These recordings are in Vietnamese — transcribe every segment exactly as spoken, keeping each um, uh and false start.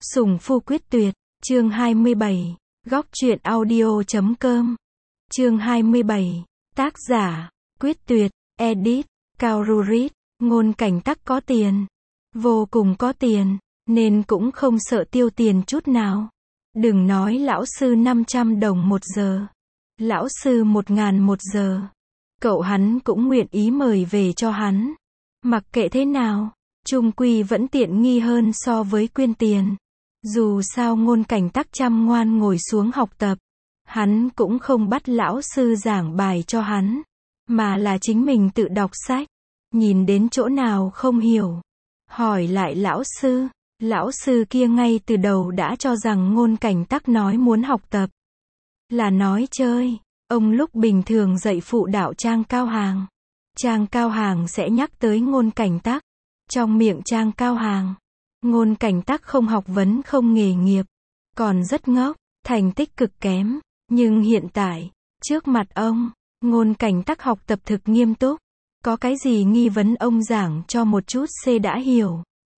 Sủng Phu Quyết Tuyệt, chương hai mươi bảy, góc truyện audio chấm com. Chương hai mươi bảy, tác giả, Quyết Tuyệt, edit, Cao Rurit, Ngôn Cảnh Tắc có tiền. Vô cùng có tiền, nên cũng không sợ tiêu tiền chút nào. Đừng nói lão sư năm trăm đồng một giờ. Lão sư một ngàn một giờ. Cậu hắn cũng nguyện ý mời về cho hắn. Mặc kệ thế nào, chung quy vẫn tiện nghi hơn so với quyên tiền. Dù sao Ngôn Cảnh Tắc chăm ngoan ngồi xuống học tập. Hắn cũng không bắt lão sư giảng bài cho hắn, mà là chính mình tự đọc sách. Nhìn đến chỗ nào không hiểu, hỏi lại lão sư. Lão sư kia ngay từ đầu đã cho rằng Ngôn Cảnh Tắc nói muốn học tập là nói chơi. Ông lúc bình thường dạy phụ đạo Trang Cao Hàng, Trang Cao Hàng sẽ nhắc tới Ngôn Cảnh Tắc. Trong miệng Trang Cao Hàng, Ngôn Cảnh Tắc không học vấn không nghề nghiệp, còn rất ngốc, thành tích cực kém. Nhưng hiện tại, trước mặt ông, Ngôn Cảnh Tắc học tập thực nghiêm túc. Có cái gì nghi vấn ông giảng cho một chút C đã hiểu.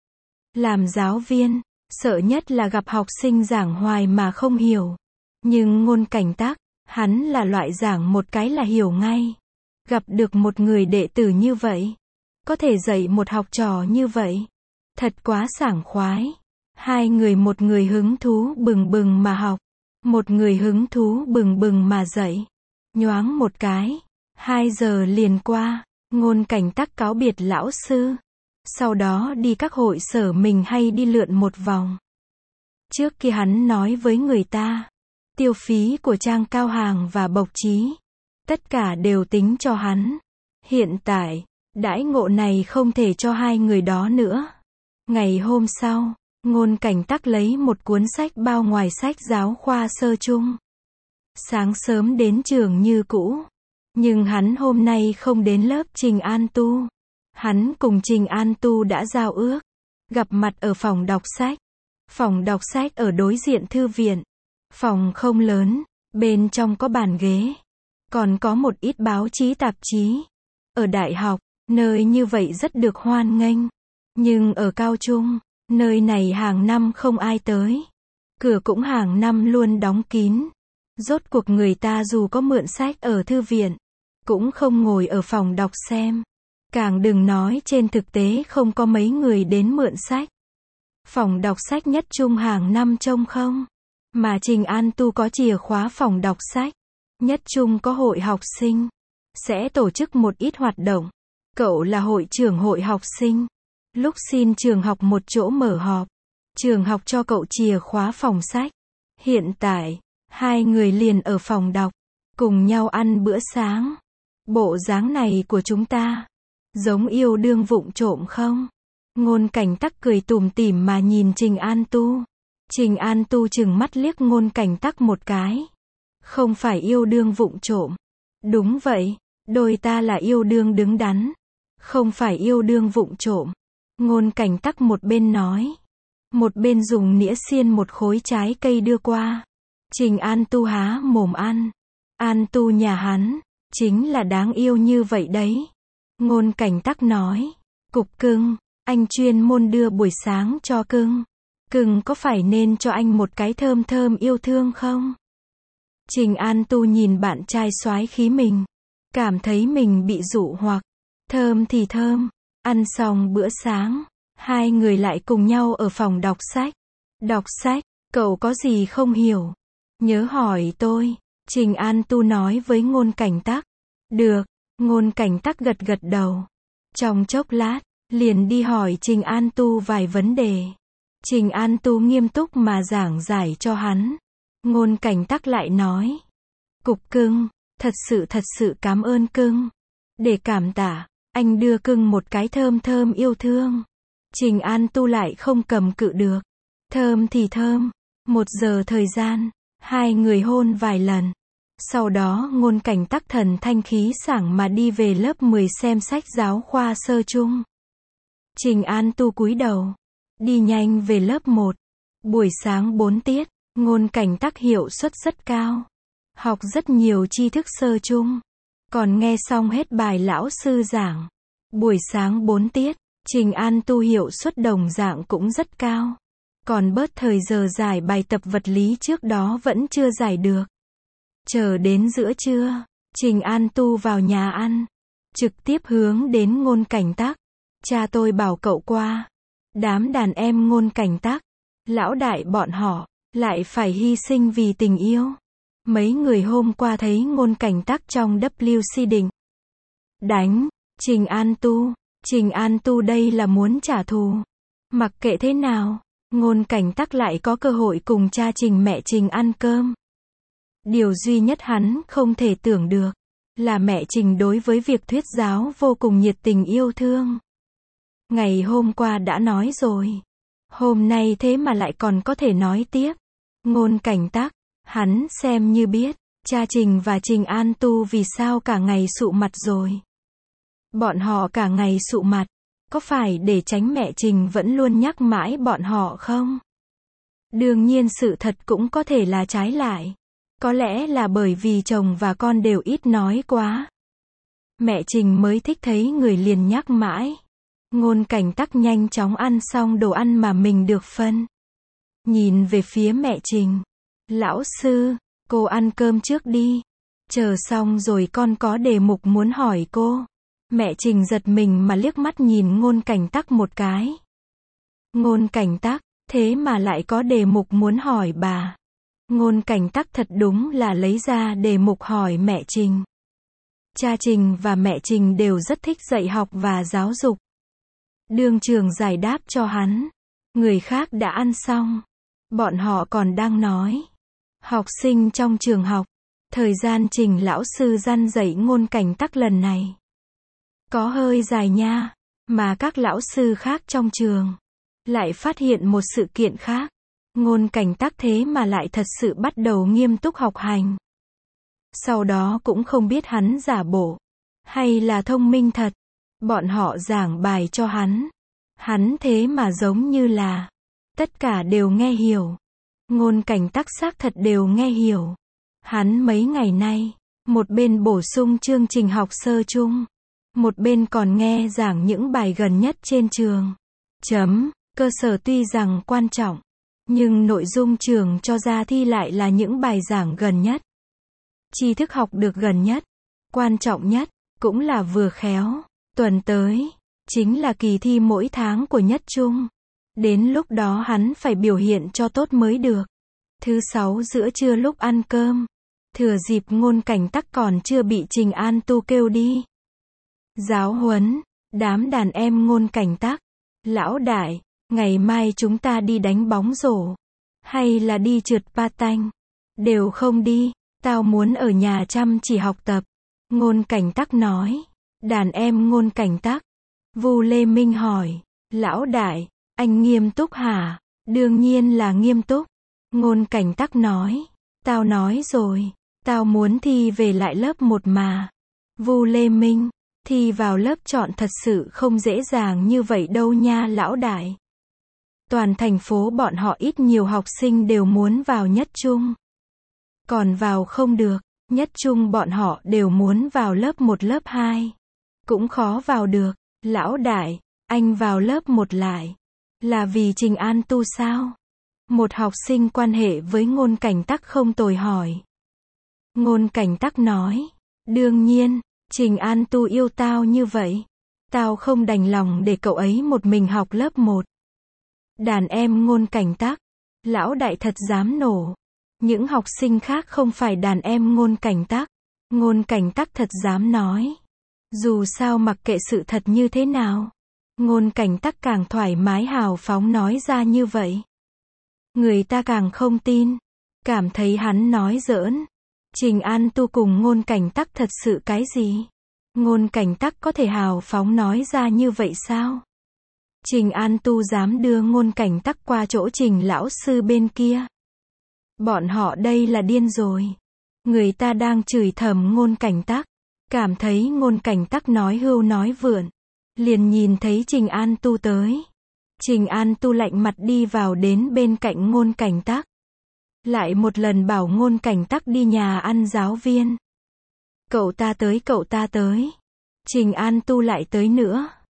Làm giáo viên, sợ nhất là gặp học sinh giảng hoài mà không hiểu. Nhưng Ngôn Cảnh Tắc, hắn là loại giảng một cái là hiểu ngay. Gặp được một người đệ tử như vậy, có thể dạy một học trò như vậy, thật quá sảng khoái. Hai người, một người hứng thú bừng bừng mà học, một người hứng thú bừng bừng mà dạy. Nhoáng một cái, hai giờ liền qua. Ngôn Cảnh Tắc cáo biệt lão sư, sau đó đi các hội sở mình hay đi lượn một vòng. Trước kia hắn nói với người ta, tiêu phí của Trang Cao Hàng và Bộc Trí, tất cả đều tính cho hắn. Hiện tại, đãi ngộ này không thể cho hai người đó nữa. Ngày hôm sau, Ngôn Cảnh Tắc lấy một cuốn sách bao ngoài sách giáo khoa sơ chung. Sáng sớm đến trường như cũ. Nhưng hắn hôm nay không đến lớp Trình An Tu. Hắn cùng Trình An Tu đã giao ước, gặp mặt ở phòng đọc sách. Phòng đọc sách ở đối diện thư viện. Phòng không lớn, bên trong có bàn ghế. Còn có một ít báo chí tạp chí. Ở đại học, nơi như vậy rất được hoan nghênh. Nhưng ở cao trung, nơi này hàng năm không ai tới. Cửa cũng hàng năm luôn đóng kín. Rốt cuộc người ta dù có mượn sách ở thư viện, cũng không ngồi ở phòng đọc xem. Càng đừng nói trên thực tế không có mấy người đến mượn sách. Phòng đọc sách nhất trung hàng năm trông không. Mà Trình An Tu có chìa khóa phòng đọc sách. Nhất trung có hội học sinh, sẽ tổ chức một ít hoạt động. Cậu là hội trưởng hội học sinh. Lúc xin trường học một chỗ mở họp, trường học cho cậu chìa khóa phòng sách. Hiện tại, hai người liền ở phòng đọc, cùng nhau ăn bữa sáng. Bộ dáng này của chúng ta, giống yêu đương vụng trộm không? Ngôn Cảnh Tắc cười tủm tỉm mà nhìn Trình An Tu. Trình An Tu chừng mắt liếc Ngôn Cảnh Tắc một cái. Không phải yêu đương vụng trộm. Đúng vậy, đôi ta là yêu đương đứng đắn. Không phải yêu đương vụng trộm. Ngôn Cảnh Tắc một bên nói, một bên dùng nĩa xiên một khối trái cây đưa qua. Trình An Tu há mồm ăn. An Tu nhà hắn, chính là đáng yêu như vậy đấy. Ngôn Cảnh Tắc nói, Cục Cưng, anh chuyên môn đưa buổi sáng cho Cưng. Cưng có phải nên cho anh một cái thơm thơm yêu thương không? Trình An Tu nhìn bạn trai soái khí mình, cảm thấy mình bị dụ hoặc. Thơm thì thơm. Ăn xong bữa sáng, hai người lại cùng nhau ở phòng đọc sách. Đọc sách, cậu có gì không hiểu? Nhớ hỏi tôi. Trình An Tu nói với Ngôn Cảnh Tắc. Được. Ngôn Cảnh Tắc gật gật đầu. Trong chốc lát, liền đi hỏi Trình An Tu vài vấn đề. Trình An Tu nghiêm túc mà giảng giải cho hắn. Ngôn Cảnh Tắc lại nói, Cục Cưng, thật sự thật sự cảm ơn Cưng. Để cảm tạ, anh đưa Cưng một cái thơm thơm yêu thương. Trình An Tu lại không cầm cự được. Thơm thì thơm. Một giờ thời gian, hai người hôn vài lần. Sau đó Ngôn Cảnh Tắc thần thanh khí sảng mà đi về lớp mười xem sách giáo khoa sơ chung. Trình An Tu cúi đầu, đi nhanh về lớp một. Buổi sáng bốn tiết, Ngôn Cảnh Tắc hiệu suất rất cao. Học rất nhiều tri thức sơ chung. Còn nghe xong hết bài lão sư giảng. Buổi sáng bốn tiết, Trình An Tu hiệu suất đồng dạng cũng rất cao. Còn bớt thời giờ giải bài tập vật lý trước đó vẫn chưa giải được. Chờ đến giữa trưa, Trình An Tu vào nhà ăn, trực tiếp hướng đến Ngôn Cảnh Tắc. Cha tôi bảo cậu qua. Đám đàn em Ngôn Cảnh Tắc, lão đại bọn họ, lại phải hy sinh vì tình yêu. Mấy người hôm qua thấy Ngôn Cảnh Tắc trong W C định đánh Trình An Tu. Trình An Tu đây là muốn trả thù. Mặc kệ thế nào, Ngôn Cảnh Tắc lại có cơ hội cùng cha Trình mẹ Trình ăn cơm. Điều duy nhất hắn không thể tưởng được là mẹ Trình đối với việc thuyết giáo vô cùng nhiệt tình yêu thương. Ngày hôm qua đã nói rồi, hôm nay thế mà lại còn có thể nói tiếp. Ngôn Cảnh Tắc, hắn xem như biết cha Trình và Trình An Tu vì sao cả ngày sụ mặt rồi. Bọn họ cả ngày sụ mặt, có phải để tránh mẹ Trình vẫn luôn nhắc mãi bọn họ không? Đương nhiên sự thật cũng có thể là trái lại. Có lẽ là bởi vì chồng và con đều ít nói quá. Mẹ Trình mới thích thấy người liền nhắc mãi. Ngôn Cảnh Tắc nhanh chóng ăn xong đồ ăn mà mình được phân. Nhìn về phía mẹ Trình. Lão sư, cô ăn cơm trước đi. Chờ xong rồi con có đề mục muốn hỏi cô. Mẹ Trình giật mình mà liếc mắt nhìn Ngôn Cảnh Tắc một cái. Ngôn Cảnh Tắc, thế mà lại có đề mục muốn hỏi bà. Ngôn Cảnh Tắc thật đúng là lấy ra đề mục hỏi mẹ Trình. Cha Trình và mẹ Trình đều rất thích dạy học và giáo dục. Đương trường giải đáp cho hắn. Người khác đã ăn xong. Bọn họ còn đang nói. Học sinh trong trường học. Thời gian Trình lão sư răn dạy Ngôn Cảnh Tắc lần này có hơi dài nha. Mà các lão sư khác trong trường lại phát hiện một sự kiện khác. Ngôn Cảnh Tắc thế mà lại thật sự bắt đầu nghiêm túc học hành. Sau đó cũng không biết hắn giả bộ hay là thông minh thật. Bọn họ giảng bài cho hắn. Hắn thế mà giống như là tất cả đều nghe hiểu. Ngôn Cảnh Tắc xác thật đều nghe hiểu. Hắn mấy ngày nay, một bên bổ sung chương trình học sơ chung, một bên còn nghe giảng những bài gần nhất trên trường. Chấm, cơ sở tuy rằng quan trọng, nhưng nội dung trường cho ra thi lại là những bài giảng gần nhất. Tri thức học được gần nhất, quan trọng nhất, cũng là vừa khéo. Tuần tới, chính là kỳ thi mỗi tháng của nhất trung. Đến lúc đó hắn phải biểu hiện cho tốt mới được. Thứ sáu giữa trưa lúc ăn cơm, thừa dịp Ngôn Cảnh Tắc còn chưa bị Trình An Tu kêu đi giáo huấn, đám đàn em Ngôn Cảnh Tắc. Lão đại, ngày mai chúng ta đi đánh bóng rổ, hay là đi trượt patin? Đều không đi, tao muốn ở nhà chăm chỉ học tập. Ngôn Cảnh Tắc nói. Đàn em Ngôn Cảnh Tắc. Vu Lê Minh hỏi. Lão đại, anh nghiêm túc hả? Đương nhiên là nghiêm túc. Ngôn Cảnh Tắc nói. Tao nói rồi, tao muốn thi về lại lớp một mà. Vu Lê Minh, thi vào lớp chọn thật sự không dễ dàng như vậy đâu nha lão đại. Toàn thành phố bọn họ ít nhiều học sinh đều muốn vào nhất trung. Còn vào không được, nhất trung bọn họ đều muốn vào lớp một lớp hai. Cũng khó vào được. Lão đại, anh vào lớp một lại. Là vì Trình An Tu sao? Một học sinh quan hệ với Ngôn Cảnh Tắc không tồi hỏi. Ngôn Cảnh Tắc nói. Đương nhiên, Trình An Tu yêu tao như vậy. Tao không đành lòng để cậu ấy một mình học lớp một. Đàn em Ngôn Cảnh Tắc. Lão đại thật dám nổ. Những học sinh khác không phải đàn em Ngôn Cảnh Tắc. Ngôn Cảnh Tắc thật dám nói. Dù sao mặc kệ sự thật như thế nào, Ngôn Cảnh Tắc càng thoải mái hào phóng nói ra như vậy. Người ta càng không tin, cảm thấy hắn nói giỡn. Trình An Tu cùng Ngôn Cảnh Tắc thật sự cái gì? Ngôn Cảnh Tắc có thể hào phóng nói ra như vậy sao? Trình An Tu dám đưa Ngôn Cảnh Tắc qua chỗ Trình lão sư bên kia. Bọn họ đây là điên rồi. Người ta đang chửi thầm Ngôn Cảnh Tắc, cảm thấy Ngôn Cảnh Tắc nói hưu nói vượn, liền nhìn thấy Trình An Tu tới. Trình An Tu lạnh mặt đi vào đến bên cạnh Ngôn Cảnh Tắc. Lại một lần bảo Ngôn Cảnh Tắc đi nhà ăn giáo viên. Cậu ta tới cậu ta tới. Trình An Tu lại tới nữa.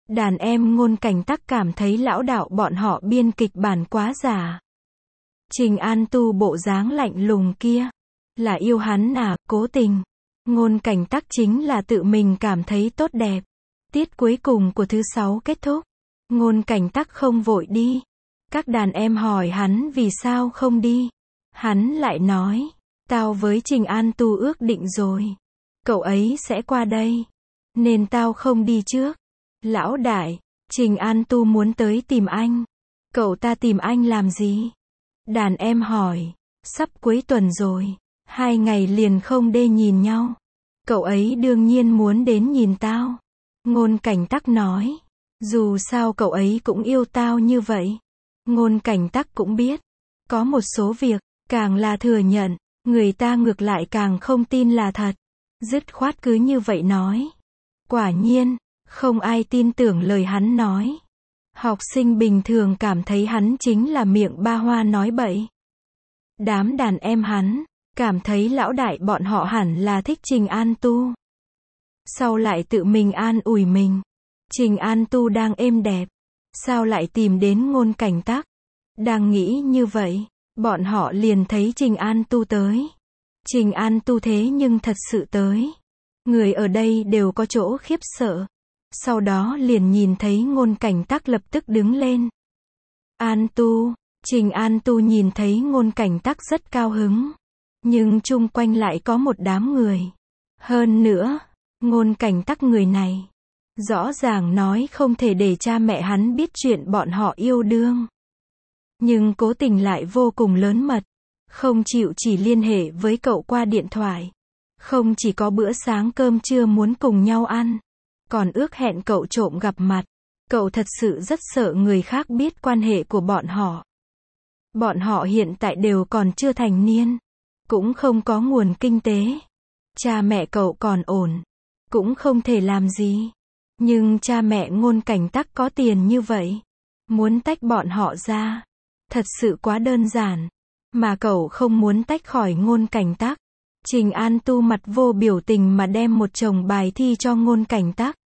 Đàn em Ngôn Cảnh Tắc cảm thấy lão đạo bọn họ biên kịch bản quá giả. Trình An Tu bộ dáng lạnh lùng kia, là yêu hắn à, cố tình. Ngôn Cảnh Tắc chính là tự mình cảm thấy tốt đẹp. Tiết cuối cùng của thứ sáu kết thúc. Ngôn Cảnh Tắc không vội đi. Các đàn em hỏi hắn vì sao không đi. Hắn lại nói, tao với Trình An Tu ước định rồi. Cậu ấy sẽ qua đây. Nên tao không đi trước. Lão đại, Trình An Tu muốn tới tìm anh. Cậu ta tìm anh làm gì? Đàn em hỏi, sắp cuối tuần rồi. Hai ngày liền không đê nhìn nhau. Cậu ấy đương nhiên muốn đến nhìn tao. Ngôn Cảnh Tắc nói, dù sao cậu ấy cũng yêu tao như vậy. Ngôn Cảnh Tắc cũng biết, có một số việc, càng là thừa nhận, người ta ngược lại càng không tin là thật. Dứt khoát cứ như vậy nói. Quả nhiên, không ai tin tưởng lời hắn nói. Học sinh bình thường cảm thấy hắn chính là miệng ba hoa nói bậy. Đám đàn em hắn, cảm thấy lão đại bọn họ hẳn là thích Trình An Tu. Sau lại tự mình an ủi mình. Trình An Tu đang êm đẹp. Sao lại tìm đến Ngôn Cảnh Tắc? Đang nghĩ như vậy, bọn họ liền thấy Trình An Tu tới. Trình An Tu thế nhưng thật sự tới. Người ở đây đều có chỗ khiếp sợ. Sau đó liền nhìn thấy Ngôn Cảnh Tắc lập tức đứng lên. An Tu, Trình An Tu nhìn thấy Ngôn Cảnh Tắc rất cao hứng. Nhưng chung quanh lại có một đám người. Hơn nữa, Ngôn Cảnh Tắc người này, rõ ràng nói không thể để cha mẹ hắn biết chuyện bọn họ yêu đương. Nhưng cố tình lại vô cùng lớn mật. Không chịu chỉ liên hệ với cậu qua điện thoại. Không chỉ có bữa sáng cơm trưa muốn cùng nhau ăn. Còn ước hẹn cậu trộm gặp mặt. Cậu thật sự rất sợ người khác biết quan hệ của bọn họ. Bọn họ hiện tại đều còn chưa thành niên. Cũng không có nguồn kinh tế. Cha mẹ cậu còn ổn. Cũng không thể làm gì. Nhưng cha mẹ Ngôn Cảnh Tắc có tiền như vậy. Muốn tách bọn họ ra. Thật sự quá đơn giản. Mà cậu không muốn tách khỏi Ngôn Cảnh Tắc. Trình An Tu mặt vô biểu tình mà đem một chồng bài thi cho Ngôn Cảnh Tắc.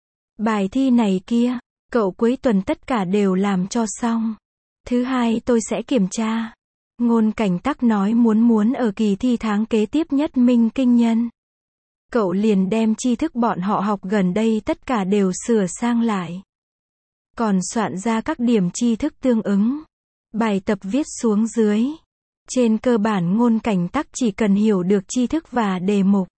Bài thi này kia, cậu cuối tuần tất cả đều làm cho xong. Thứ hai tôi sẽ kiểm tra. Ngôn Cảnh Tắc nói muốn muốn ở kỳ thi tháng kế tiếp nhất minh kinh nhân. Cậu liền đem tri thức bọn họ học gần đây tất cả đều sửa sang lại. Còn soạn ra các điểm tri thức tương ứng. Bài tập viết xuống dưới. Trên cơ bản Ngôn Cảnh Tắc chỉ cần hiểu được tri thức và đề mục.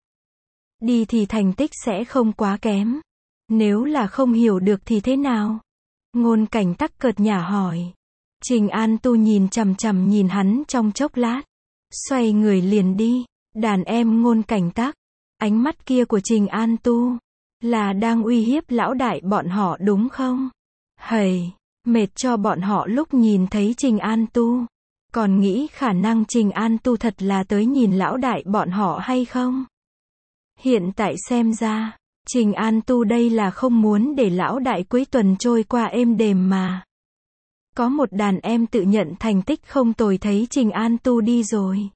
Đi thì thành tích sẽ không quá kém. Nếu là không hiểu được thì thế nào? Ngôn Cảnh Tắc cợt nhả hỏi. Trình An Tu nhìn chằm chằm nhìn hắn trong chốc lát. Xoay người liền đi. Đàn em Ngôn Cảnh Tắc. Ánh mắt kia của Trình An Tu. Là đang uy hiếp lão đại bọn họ đúng không? Hầy, mệt cho bọn họ lúc nhìn thấy Trình An Tu. Còn nghĩ khả năng Trình An Tu thật là tới nhìn lão đại bọn họ hay không? Hiện tại xem ra, Trình An Tu đây là không muốn để lão đại cuối tuần trôi qua êm đềm mà. Có một đàn em tự nhận thành tích không tồi thấy Trình An Tu đi rồi.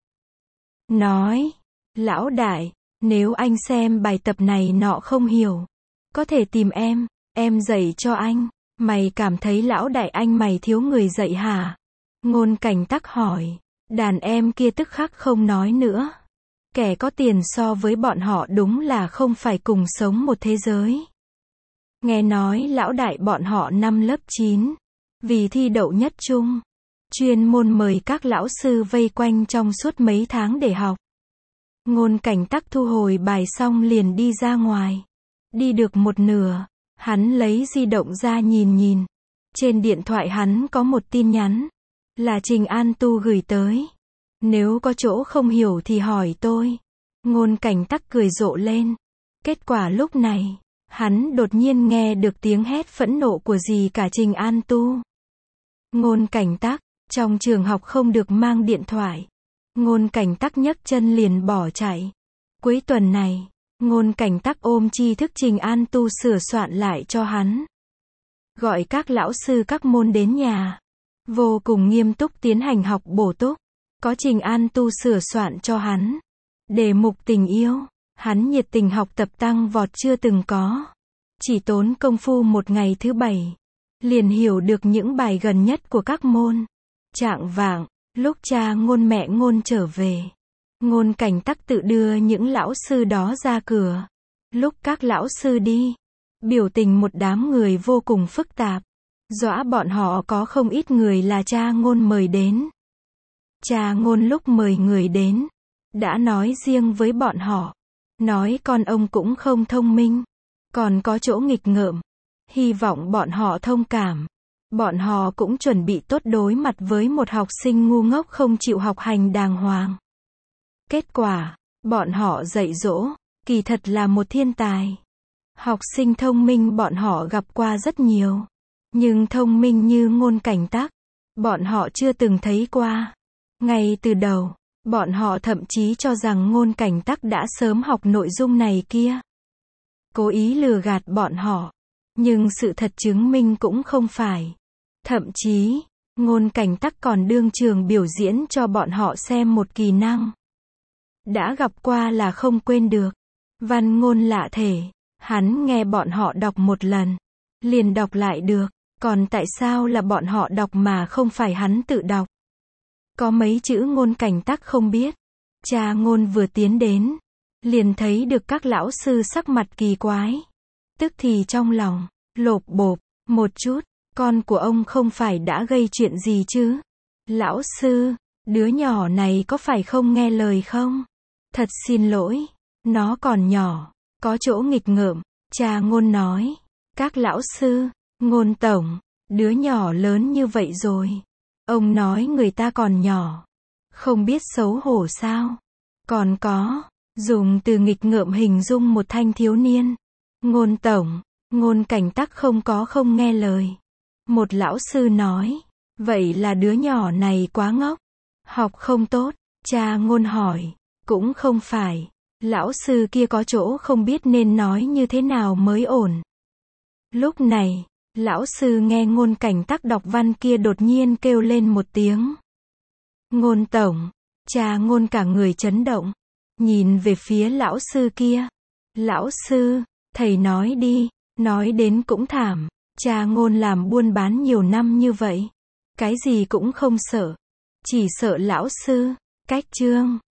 Nói, lão đại, nếu anh xem bài tập này nọ không hiểu, có thể tìm em, em dạy cho anh. Mày cảm thấy lão đại anh mày thiếu người dạy hả? Ngôn Cảnh Tắc hỏi. Đàn em kia tức khắc không nói nữa. Kẻ có tiền so với bọn họ đúng là không phải cùng sống một thế giới. Nghe nói lão đại bọn họ năm lớp chín. Vì thi đậu nhất trung. Chuyên môn mời các lão sư vây quanh trong suốt mấy tháng để học. Ngôn Cảnh Tắc thu hồi bài xong liền đi ra ngoài. Đi được một nửa. Hắn lấy di động ra nhìn nhìn. Trên điện thoại hắn có một tin nhắn. Là Trình An Tu gửi tới. Nếu có chỗ không hiểu thì hỏi tôi. Ngôn Cảnh Tắc cười rộ lên. Kết quả lúc này, hắn đột nhiên nghe được tiếng hét phẫn nộ của dì cả Trình An Tu. Ngôn Cảnh Tắc, trong trường học không được mang điện thoại. Ngôn Cảnh Tắc nhấc chân liền bỏ chạy. Cuối tuần này, Ngôn Cảnh Tắc ôm tri thức Trình An Tu sửa soạn lại cho hắn. Gọi các lão sư các môn đến nhà. Vô cùng nghiêm túc tiến hành học bổ túc. Có Trình An Tu sửa soạn cho hắn. Đề mục tình yêu. Hắn nhiệt tình học tập tăng vọt chưa từng có. Chỉ tốn công phu một ngày thứ bảy, liền hiểu được những bài gần nhất của các môn. Chạng vạng, lúc cha Ngôn mẹ Ngôn trở về, Ngôn Cảnh Tắc tự đưa những lão sư đó ra cửa. Lúc các lão sư đi, biểu tình một đám người vô cùng phức tạp. Dõa bọn họ có không ít người là cha Ngôn mời đến. Cha Ngôn lúc mời người đến, đã nói riêng với bọn họ. Nói con ông cũng không thông minh, còn có chỗ nghịch ngợm. Hy vọng bọn họ thông cảm. Bọn họ cũng chuẩn bị tốt đối mặt với một học sinh ngu ngốc không chịu học hành đàng hoàng. Kết quả, bọn họ dạy dỗ, kỳ thật là một thiên tài. Học sinh thông minh bọn họ gặp qua rất nhiều. Nhưng thông minh như Ngôn Cảnh Tắc, bọn họ chưa từng thấy qua. Ngay từ đầu, bọn họ thậm chí cho rằng Ngôn Cảnh Tắc đã sớm học nội dung này kia. Cố ý lừa gạt bọn họ. Nhưng sự thật chứng minh cũng không phải. Thậm chí, Ngôn Cảnh Tắc còn đương trường biểu diễn cho bọn họ xem một kỹ năng. Đã gặp qua là không quên được. Văn ngôn lạ thể, hắn nghe bọn họ đọc một lần, liền đọc lại được. Còn tại sao là bọn họ đọc mà không phải hắn tự đọc? Có mấy chữ Ngôn Cảnh Tắc không biết. Cha Ngôn vừa tiến đến, liền thấy được các lão sư sắc mặt kỳ quái. Tức thì trong lòng, lộp bộp, một chút, con của ông không phải đã gây chuyện gì chứ? Lão sư, đứa nhỏ này có phải không nghe lời không? Thật xin lỗi, nó còn nhỏ, có chỗ nghịch ngợm. Cha Ngôn nói, các lão sư, Ngôn tổng, đứa nhỏ lớn như vậy rồi. Ông nói người ta còn nhỏ, không biết xấu hổ sao? Còn có, dùng từ nghịch ngợm hình dung một thanh thiếu niên. Ngôn tổng, Ngôn Cảnh Tắc không có không nghe lời. Một lão sư nói, vậy là đứa nhỏ này quá ngốc, học không tốt. Cha Ngôn hỏi, cũng không phải. Lão sư kia có chỗ không biết nên nói như thế nào mới ổn. Lúc này, lão sư nghe Ngôn Cảnh Tắc đọc văn kia đột nhiên kêu lên một tiếng. Ngôn tổng, cha Ngôn cả người chấn động, nhìn về phía lão sư kia. Lão sư, thầy nói đi, nói đến cũng thảm. Cha Ngôn làm buôn bán nhiều năm như vậy, cái gì cũng không sợ, chỉ sợ lão sư. Cách chương